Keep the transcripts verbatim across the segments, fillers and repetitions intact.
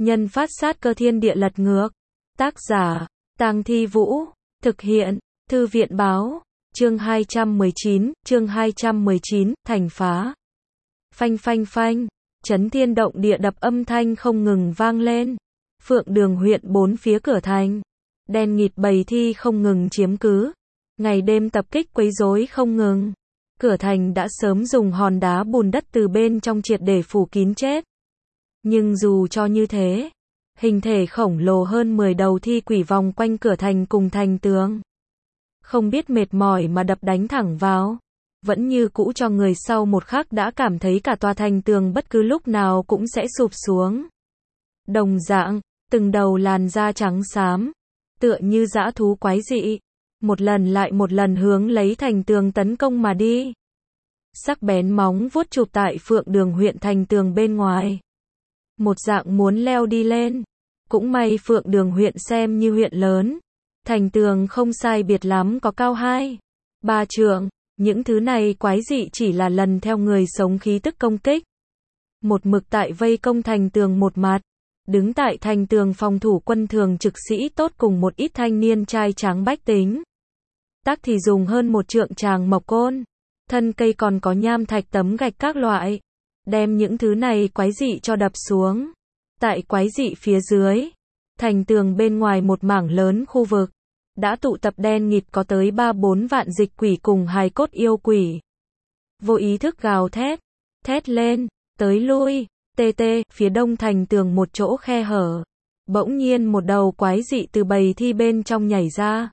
Nhân phát sát cơ thiên địa lật ngược. Tác giả, Tang Thi Vũ. Thực hiện, Thư viện báo. Chương hai trăm mười chín, chương hai trăm mười chín, thành phá. Phanh phanh phanh, chấn thiên động địa đập âm thanh không ngừng vang lên. Phượng Đường huyện bốn phía cửa thành. Đen nghịt bầy thi không ngừng chiếm cứ. Ngày đêm tập kích quấy rối không ngừng. Cửa thành đã sớm dùng hòn đá bùn đất từ bên trong triệt để phủ kín chết. Nhưng dù cho như thế, hình thể khổng lồ hơn mười đầu thi quỷ vòng quanh cửa thành cùng thành tường. Không biết mệt mỏi mà đập đánh thẳng vào. Vẫn như cũ cho người sau một khắc đã cảm thấy cả tòa thành tường bất cứ lúc nào cũng sẽ sụp xuống. Đồng dạng, từng đầu làn da trắng xám, tựa như dã thú quái dị, một lần lại một lần hướng lấy thành tường tấn công mà đi. Sắc bén móng vuốt chụp tại Phượng Đường huyện thành tường bên ngoài. Một dạng muốn leo đi lên. Cũng may Phượng Đường huyện xem như huyện lớn. Thành tường không sai biệt lắm có cao hai, ba trượng. Những thứ này quái dị chỉ là lần theo người sống khí tức công kích. Một mực tại vây công thành tường một mặt. Đứng tại thành tường phòng thủ quân thường trực sĩ tốt cùng một ít thanh niên trai tráng bách tính. Tác thì dùng hơn một trượng tràng mộc côn. Thân cây còn có nham thạch tấm gạch các loại. Đem những thứ này quái dị cho đập xuống. Tại quái dị phía dưới, thành tường bên ngoài một mảng lớn khu vực, đã tụ tập đen nghịt có tới ba bốn vạn dịch quỷ cùng hài cốt yêu quỷ. Vô ý thức gào thét, thét lên, tới lui, tê tê, phía đông thành tường một chỗ khe hở. Bỗng nhiên một đầu quái dị từ bầy thi bên trong nhảy ra.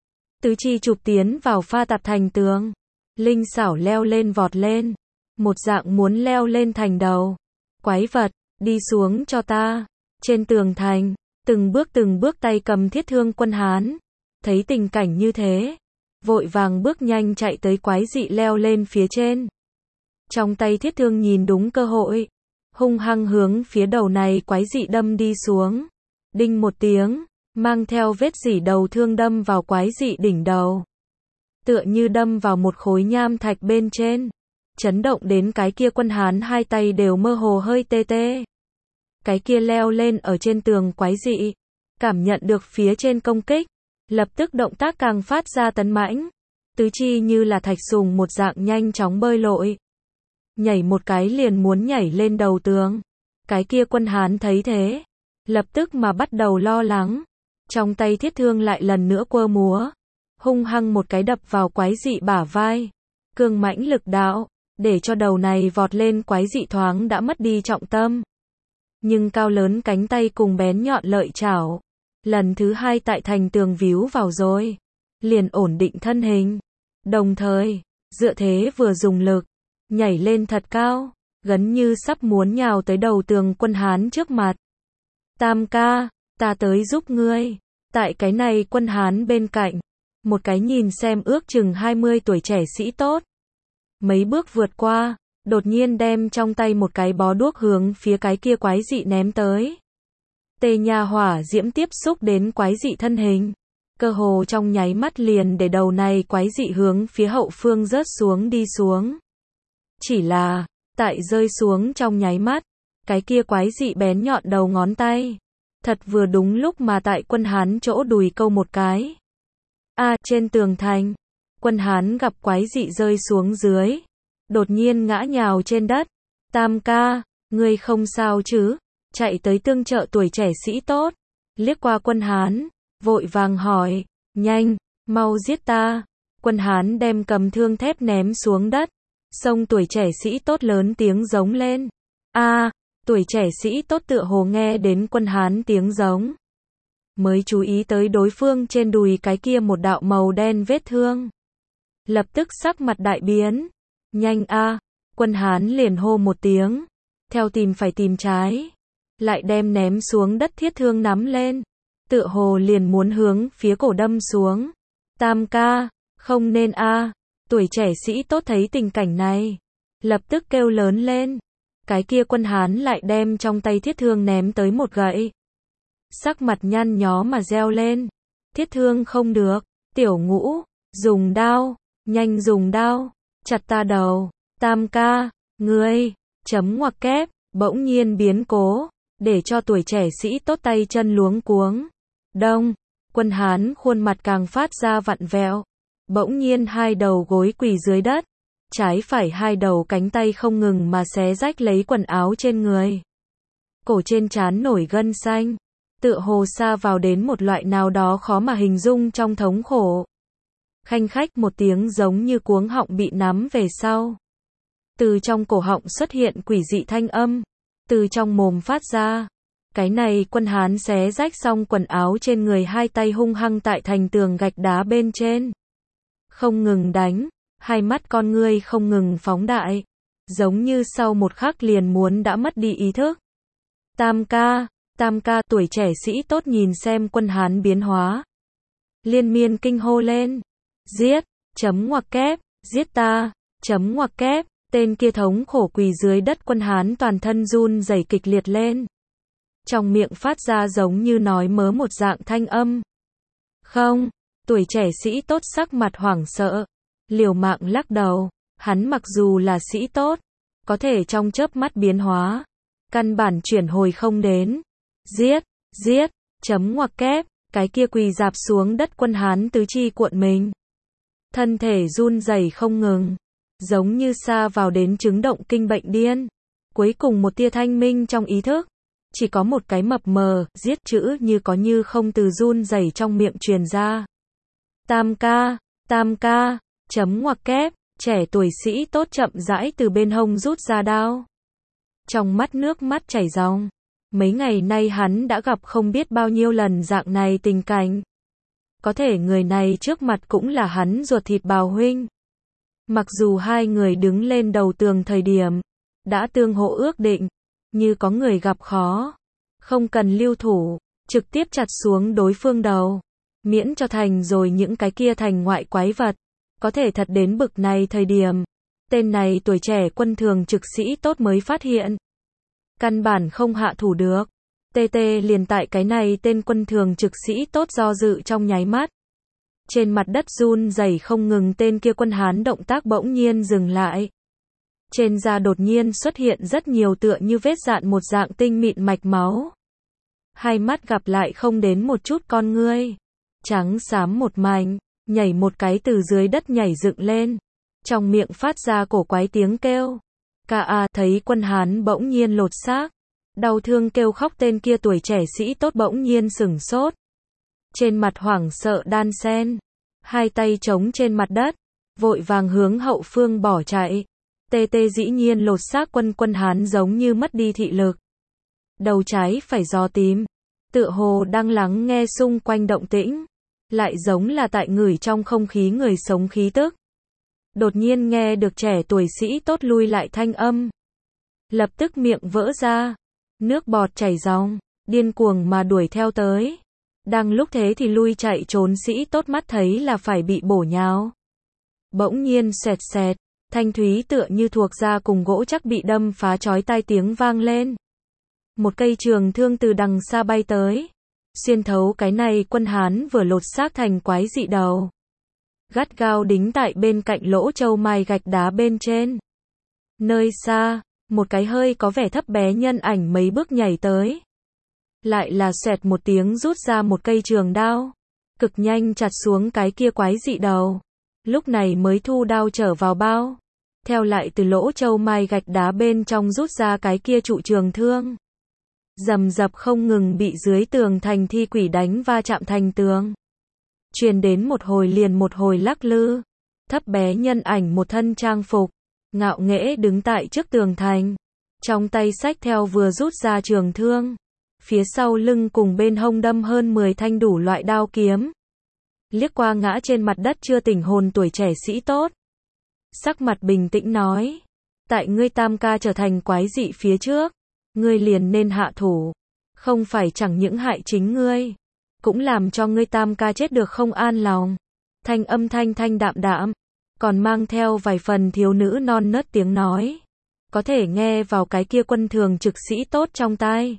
Tứ chi chụp tiến vào pha tạp thành tường. Linh xảo leo lên vọt lên. Một dạng muốn leo lên thành đầu. Quái vật, đi xuống cho ta. Trên tường thành, từng bước từng bước tay cầm thiết thương quân Hán. Thấy tình cảnh như thế, vội vàng bước nhanh chạy tới quái dị leo lên phía trên. Trong tay thiết thương nhìn đúng cơ hội, hung hăng hướng phía đầu này quái dị đâm đi xuống. Đinh một tiếng, mang theo vết rỉ đầu thương đâm vào quái dị đỉnh đầu. Tựa như đâm vào một khối nham thạch bên trên. Chấn động đến cái kia quân Hán hai tay đều mơ hồ hơi tê tê. Cái kia leo lên ở trên tường quái dị, cảm nhận được phía trên công kích, lập tức động tác càng phát ra tấn mãnh, tứ chi như là thạch sùng một dạng nhanh chóng bơi lội. Nhảy một cái liền muốn nhảy lên đầu tường. Cái kia quân Hán thấy thế, lập tức mà bắt đầu lo lắng. Trong tay thiết thương lại lần nữa quơ múa, hung hăng một cái đập vào quái dị bả vai. Cương mãnh lực đạo, để cho đầu này vọt lên quái dị thoáng đã mất đi trọng tâm. Nhưng cao lớn cánh tay cùng bén nhọn lợi chảo, lần thứ hai tại thành tường víu vào rồi, liền ổn định thân hình. Đồng thời, dựa thế vừa dùng lực, nhảy lên thật cao, gần như sắp muốn nhào tới đầu tường quân Hán trước mặt. Tam ca, ta tới giúp ngươi. Tại cái này quân Hán bên cạnh, một cái nhìn xem ước chừng hai mươi tuổi trẻ sĩ tốt. Mấy bước vượt qua, đột nhiên đem trong tay một cái bó đuốc hướng phía cái kia quái dị ném tới. Tê nha hỏa diễm tiếp xúc đến quái dị thân hình. Cơ hồ trong nháy mắt liền để đầu này quái dị hướng phía hậu phương rớt xuống đi xuống. Chỉ là, tại rơi xuống trong nháy mắt, cái kia quái dị bén nhọn đầu ngón tay. Thật vừa đúng lúc mà tại quân Hán chỗ đùi câu một cái. A à, trên tường thành, quân Hán gặp quái dị rơi xuống dưới. Đột nhiên ngã nhào trên đất. Tam ca, ngươi không sao chứ? Chạy tới tương trợ tuổi trẻ sĩ tốt. Liếc qua quân Hán, vội vàng hỏi, nhanh, mau giết ta. Quân Hán đem cầm thương thép ném xuống đất. Xông tuổi trẻ sĩ tốt lớn tiếng giống lên. A, à, tuổi trẻ sĩ tốt tựa hồ nghe đến quân Hán tiếng giống. Mới chú ý tới đối phương trên đùi cái kia một đạo màu đen vết thương. Lập tức sắc mặt đại biến. Nhanh a, à, quân Hán liền hô một tiếng. Theo tìm phải tìm trái. Lại đem ném xuống đất thiết thương nắm lên. Tựa hồ liền muốn hướng phía cổ đâm xuống. Tam ca, không nên a. À. Tuổi trẻ sĩ tốt thấy tình cảnh này, lập tức kêu lớn lên. Cái kia quân Hán lại đem trong tay thiết thương ném tới một gậy. Sắc mặt nhăn nhó mà reo lên. Thiết thương không được, tiểu ngũ, dùng đao, nhanh dùng đao, chặt ta đầu. Tam ca, ngươi, chấm ngoặc kép, bỗng nhiên biến cố. để cho tuổi trẻ sĩ tốt tay chân luống cuống. Đông, Quân Hán khuôn mặt càng phát ra vặn vẹo, bỗng nhiên hai đầu gối quỳ dưới đất, trái phải hai đầu cánh tay không ngừng mà xé rách lấy quần áo trên người. Cổ trên trán nổi gân xanh, tựa hồ sa vào đến một loại nào đó khó mà hình dung trong thống khổ. Khanh khách một tiếng giống như cuống họng bị nắm về sau. Từ trong cổ họng xuất hiện quỷ dị thanh âm, từ trong mồm phát ra. Cái này Quân Hán xé rách xong quần áo trên người, hai tay hung hăng tại thành tường gạch đá bên trên. Không ngừng đánh, hai mắt con ngươi không ngừng phóng đại, giống như sau một khắc liền muốn đã mất đi ý thức. Tam ca, tam ca, tuổi trẻ sĩ tốt nhìn xem Quân Hán biến hóa. Liên miên kinh hô lên. Giết, chấm ngoặc kép, giết ta, chấm ngoặc kép, tên kia thống khổ quỳ dưới đất Quân Hán toàn thân run rẩy kịch liệt lên. Trong miệng phát ra giống như nói mớ một dạng thanh âm. Không, tuổi trẻ sĩ tốt sắc mặt hoảng sợ, liều mạng lắc đầu, hắn mặc dù là sĩ tốt, có thể trong chớp mắt biến hóa, căn bản chuyển hồi không đến. Giết, giết, chấm ngoặc kép, cái kia quỳ dạp xuống đất Quân Hán tứ chi cuộn mình. Thân thể run rẩy không ngừng, giống như sa vào đến chứng động kinh bệnh điên. Cuối cùng một tia thanh minh trong ý thức, chỉ có một cái mập mờ, giết chữ như có như không từ run rẩy trong miệng truyền ra. Tam ca, tam ca, chấm ngoặc kép, trẻ tuổi sĩ tốt chậm rãi từ bên hông rút ra đao. Trong mắt nước mắt chảy ròng. Mấy ngày nay hắn đã gặp không biết bao nhiêu lần dạng này tình cảnh. Có thể người này trước mặt cũng là hắn ruột thịt bào huynh. Mặc dù hai người đứng lên đầu tường thời điểm, đã tương hộ ước định, như có người gặp khó, không cần lưu thủ, trực tiếp chặt xuống đối phương đầu, miễn cho thành rồi những cái kia thành ngoại quái vật. Có thể thật đến bực này thời điểm, tên này tuổi trẻ quân thường trực sĩ tốt mới phát hiện. Căn bản không hạ thủ được. Tê tê liền tại cái này tên quân thường trực sĩ tốt do dự trong nháy mắt. Trên mặt đất run rẩy không ngừng, tên kia Quân Hán động tác bỗng nhiên dừng lại. Trên da đột nhiên xuất hiện rất nhiều tựa như vết dạn một dạng tinh mịn mạch máu. Hai mắt gặp lại không đến một chút con ngươi. Trắng xám một mảnh, nhảy một cái từ dưới đất nhảy dựng lên. Trong miệng phát ra cổ quái tiếng kêu. Ca a, thấy Quân Hán bỗng nhiên lột xác. Đau thương kêu khóc, tên kia tuổi trẻ sĩ tốt bỗng nhiên sửng sốt. Trên mặt hoảng sợ đan xen. Hai tay chống trên mặt đất. Vội vàng hướng hậu phương bỏ chạy. Tê tê dĩ nhiên lột xác quân Quân Hán giống như mất đi thị lực. Đầu trái phải dò tìm. Tựa hồ đang lắng nghe xung quanh động tĩnh. Lại giống là tại ngửi trong không khí người sống khí tức. Đột nhiên nghe được trẻ tuổi sĩ tốt lui lại thanh âm. Lập tức miệng vỡ ra. Nước bọt chảy ròng, điên cuồng mà đuổi theo tới. Đang lúc thế thì lui chạy trốn sĩ tốt mắt thấy là phải bị bổ nhào. Bỗng nhiên xoẹt xẹt, thanh thúy tựa như thuộc da cùng gỗ chắc bị đâm phá chói tai tiếng vang lên. Một cây trường thương từ đằng xa bay tới, xuyên thấu cái này Quân Hán vừa lột xác thành quái dị đầu. Gắt gao đính tại bên cạnh lỗ châu mai gạch đá bên trên. Nơi xa, một cái hơi có vẻ thấp bé nhân ảnh mấy bước nhảy tới. Lại là xoẹt một tiếng rút ra một cây trường đao. Cực nhanh chặt xuống cái kia quái dị đầu. Lúc này mới thu đao trở vào bao. Theo lại từ lỗ châu mai gạch đá bên trong rút ra cái kia trụ trường thương. Rầm rập không ngừng bị dưới tường thành thi quỷ đánh va chạm thành tường. Truyền đến một hồi liền một hồi lắc lư. Thấp bé nhân ảnh một thân trang phục, ngạo nghễ đứng tại trước tường thành. Trong tay xách theo vừa rút ra trường thương. Phía sau lưng cùng bên hông đâm hơn mười thanh đủ loại đao kiếm. Liếc qua ngã trên mặt đất chưa tỉnh hồn tuổi trẻ sĩ tốt. Sắc mặt bình tĩnh nói. Tại ngươi tam ca trở thành quái dị phía trước. Ngươi liền nên hạ thủ. Không phải chẳng những hại chính ngươi. Cũng làm cho ngươi tam ca chết được không an lòng. Thanh âm thanh thanh đạm đạm. Còn mang theo vài phần thiếu nữ non nớt tiếng nói. Có thể nghe vào cái kia quân thường trực sĩ tốt trong tai.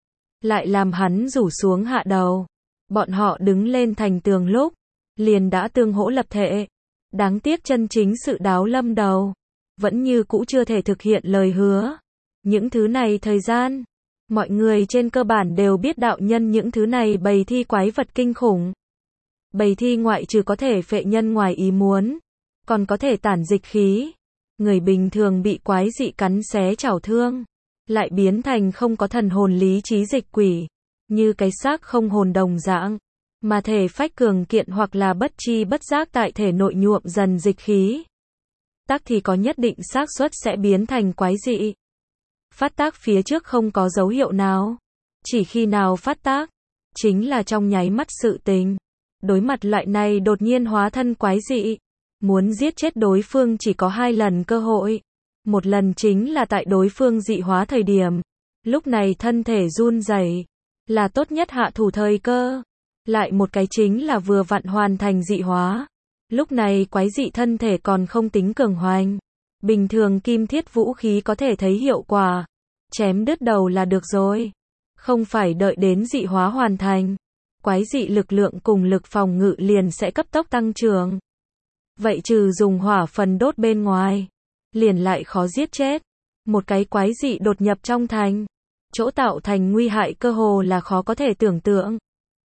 Lại làm hắn rủ xuống hạ đầu. Bọn họ đứng lên thành tường lúc. Liền đã tương hỗ lập thệ. Đáng tiếc chân chính sự đáo lâm đầu. Vẫn như cũ chưa thể thực hiện lời hứa. Những thứ này thời gian. Mọi người trên cơ bản đều biết đạo nhân những thứ này bày thi quái vật kinh khủng. Bày thi ngoại trừ có thể phệ nhân ngoài ý muốn, còn có thể tản dịch khí. Người bình thường bị quái dị cắn xé chảo thương, lại biến thành không có thần hồn lý trí dịch quỷ, như cái xác không hồn đồng dạng, mà thể phách cường kiện hoặc là bất chi bất giác tại thể nội nhuộm dần dịch khí. Tác thì có nhất định xác suất sẽ biến thành quái dị. Phát tác phía trước không có dấu hiệu nào, chỉ khi nào phát tác, chính là trong nháy mắt sự tình. Đối mặt loại này đột nhiên hóa thân quái dị, muốn giết chết đối phương chỉ có hai lần cơ hội. Một lần chính là tại đối phương dị hóa thời điểm, lúc này thân thể run rẩy, là tốt nhất hạ thủ thời cơ. Lại một cái chính là vừa vặn hoàn thành dị hóa, lúc này quái dị thân thể còn không tính cường hoành. Bình thường kim thiết vũ khí có thể thấy hiệu quả, chém đứt đầu là được rồi, không phải đợi đến dị hóa hoàn thành. Quái dị lực lượng cùng lực phòng ngự liền sẽ cấp tốc tăng trưởng. Vậy trừ dùng hỏa phần đốt bên ngoài, liền lại khó giết chết. Một cái quái dị đột nhập trong thành, chỗ tạo thành nguy hại cơ hồ là khó có thể tưởng tượng.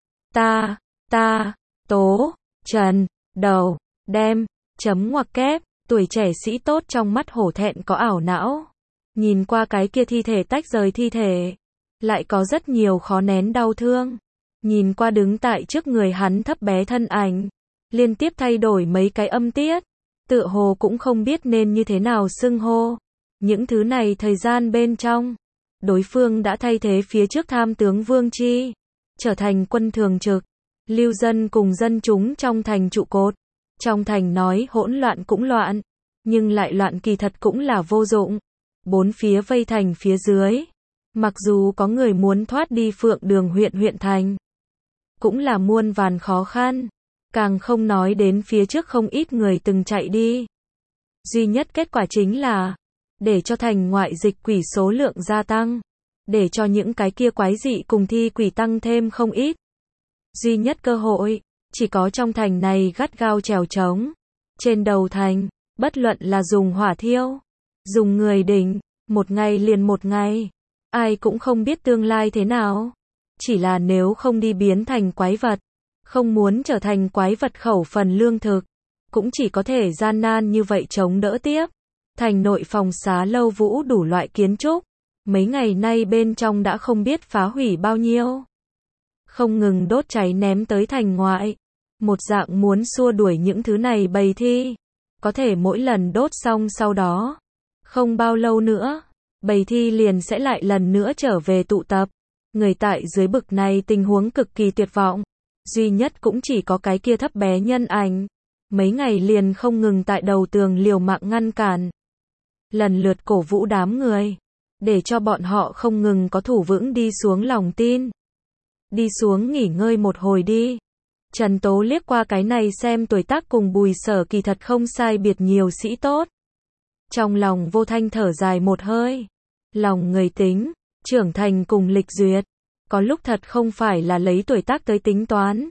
Ta, ta, tố, trần, đầu, đem, chấm ngoặc kép, tuổi trẻ sĩ tốt trong mắt hổ thẹn có ảo não. Nhìn qua cái kia thi thể tách rời thi thể, lại có rất nhiều khó nén đau thương. Nhìn qua đứng tại trước người hắn thấp bé thân ảnh, liên tiếp thay đổi mấy cái âm tiết, tựa hồ cũng không biết nên như thế nào xưng hô. Những thứ này thời gian bên trong, đối phương đã thay thế phía trước tham tướng Vương Chi, trở thành quân thường trực, lưu dân cùng dân chúng trong thành trụ cột. Trong thành nói hỗn loạn cũng loạn, nhưng lại loạn kỳ thật cũng là vô dụng. Bốn phía vây thành phía dưới, mặc dù có người muốn thoát đi Phượng Đường huyện huyện thành, cũng là muôn vàn khó khăn, càng không nói đến phía trước không ít người từng chạy đi. Duy nhất kết quả chính là, để cho thành ngoại dịch quỷ số lượng gia tăng, để cho những cái kia quái dị cùng thi quỷ tăng thêm không ít. Duy nhất cơ hội, chỉ có trong thành này gắt gao trèo trống. Trên đầu thành, bất luận là dùng hỏa thiêu, dùng người đỉnh, một ngày liền một ngày, ai cũng không biết tương lai thế nào. Chỉ là nếu không đi biến thành quái vật, không muốn trở thành quái vật khẩu phần lương thực, cũng chỉ có thể gian nan như vậy chống đỡ tiếp. Thành nội phòng xá lâu vũ đủ loại kiến trúc, mấy ngày nay bên trong đã không biết phá hủy bao nhiêu. Không ngừng đốt cháy ném tới thành ngoại, một dạng muốn xua đuổi những thứ này bầy thi. Có thể mỗi lần đốt xong sau đó, không bao lâu nữa, bầy thi liền sẽ lại lần nữa trở về tụ tập. Người tại dưới bực này tình huống cực kỳ tuyệt vọng, duy nhất cũng chỉ có cái kia thấp bé nhân ảnh, mấy ngày liền không ngừng tại đầu tường liều mạng ngăn cản. Lần lượt cổ vũ đám người, để cho bọn họ không ngừng có thủ vững đi xuống lòng tin. Đi xuống nghỉ ngơi một hồi đi. Trần Tố liếc qua cái này xem tuổi tác cùng Bùi Sở kỳ thật không sai biệt nhiều sĩ tốt. Trong lòng vô thanh thở dài một hơi. Lòng người tính, trưởng thành cùng lịch duyệt, có lúc thật không phải là lấy tuổi tác tới tính toán.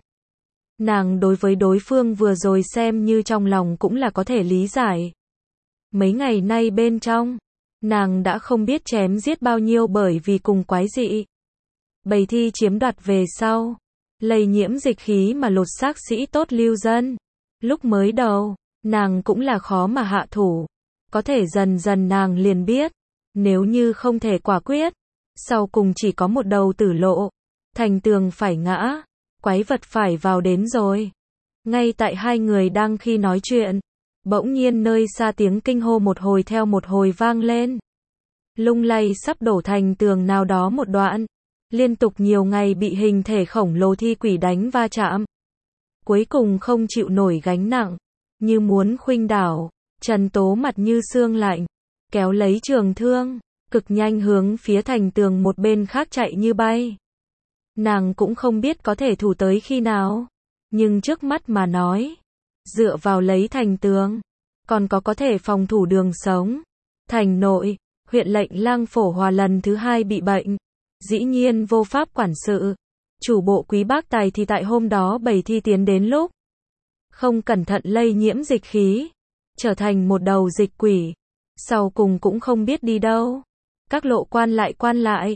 Nàng đối với đối phương vừa rồi xem như trong lòng cũng là có thể lý giải. Mấy ngày nay bên trong, nàng đã không biết chém giết bao nhiêu bởi vì cùng quái dị. Bầy thi chiếm đoạt về sau, lây nhiễm dịch khí mà lột xác sĩ tốt lưu dân. Lúc mới đầu, nàng cũng là khó mà hạ thủ. Có thể dần dần nàng liền biết, nếu như không thể quả quyết, sau cùng chỉ có một đầu tử lộ. Thành tường phải ngã, quái vật phải vào đến rồi. Ngay tại hai người đang khi nói chuyện, bỗng nhiên nơi xa tiếng kinh hô một hồi theo một hồi vang lên. Lung lay sắp đổ thành tường nào đó một đoạn. Liên tục nhiều ngày bị hình thể khổng lồ thi quỷ đánh va chạm. Cuối cùng không chịu nổi gánh nặng, như muốn khuynh đảo, Trần Tố mặt như xương lạnh, kéo lấy trường thương, cực nhanh hướng phía thành tường một bên khác chạy như bay. Nàng cũng không biết có thể thủ tới khi nào, nhưng trước mắt mà nói, dựa vào lấy thành tường, còn có có thể phòng thủ đường sống. Thành nội, huyện lệnh Lang Phổ Hòa lần thứ hai bị bệnh, dĩ nhiên vô pháp quản sự. Chủ bộ Quý Bác Tài thì tại hôm đó bầy thi tiến đến lúc, không cẩn thận lây nhiễm dịch khí, trở thành một đầu dịch quỷ, sau cùng cũng không biết đi đâu. Các lộ quan lại quan lại,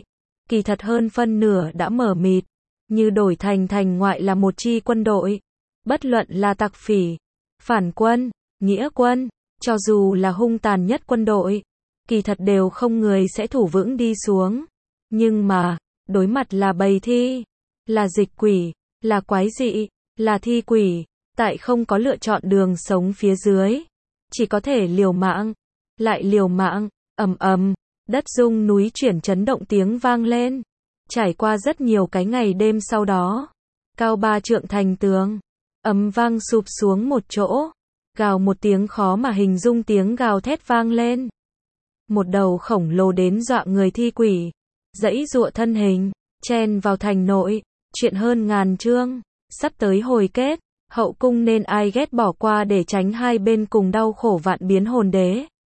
kỳ thật hơn phân nửa đã mở mịt, như đổi thành thành ngoại là một chi quân đội. Bất luận là tặc phỉ, phản quân, nghĩa quân, cho dù là hung tàn nhất quân đội, kỳ thật đều không người sẽ thủ vững đi xuống. Nhưng mà, đối mặt là bầy thi, là dịch quỷ, là quái dị, là thi quỷ, tại không có lựa chọn đường sống phía dưới, chỉ có thể liều mạng, lại liều mạng, ầm ầm, đất rung núi chuyển chấn động tiếng vang lên. Trải qua rất nhiều cái ngày đêm sau đó, cao ba trượng thành tường, ầm vang sụp xuống một chỗ, gào một tiếng khó mà hình dung tiếng gào thét vang lên. Một đầu khổng lồ đến dọa người thi quỷ, giãy giụa thân hình, chen vào thành nội, chuyện hơn ngàn chương, sắp tới hồi kết, hậu cung nên ai ghét bỏ qua để tránh hai bên cùng đau khổ vạn biến hồn đế.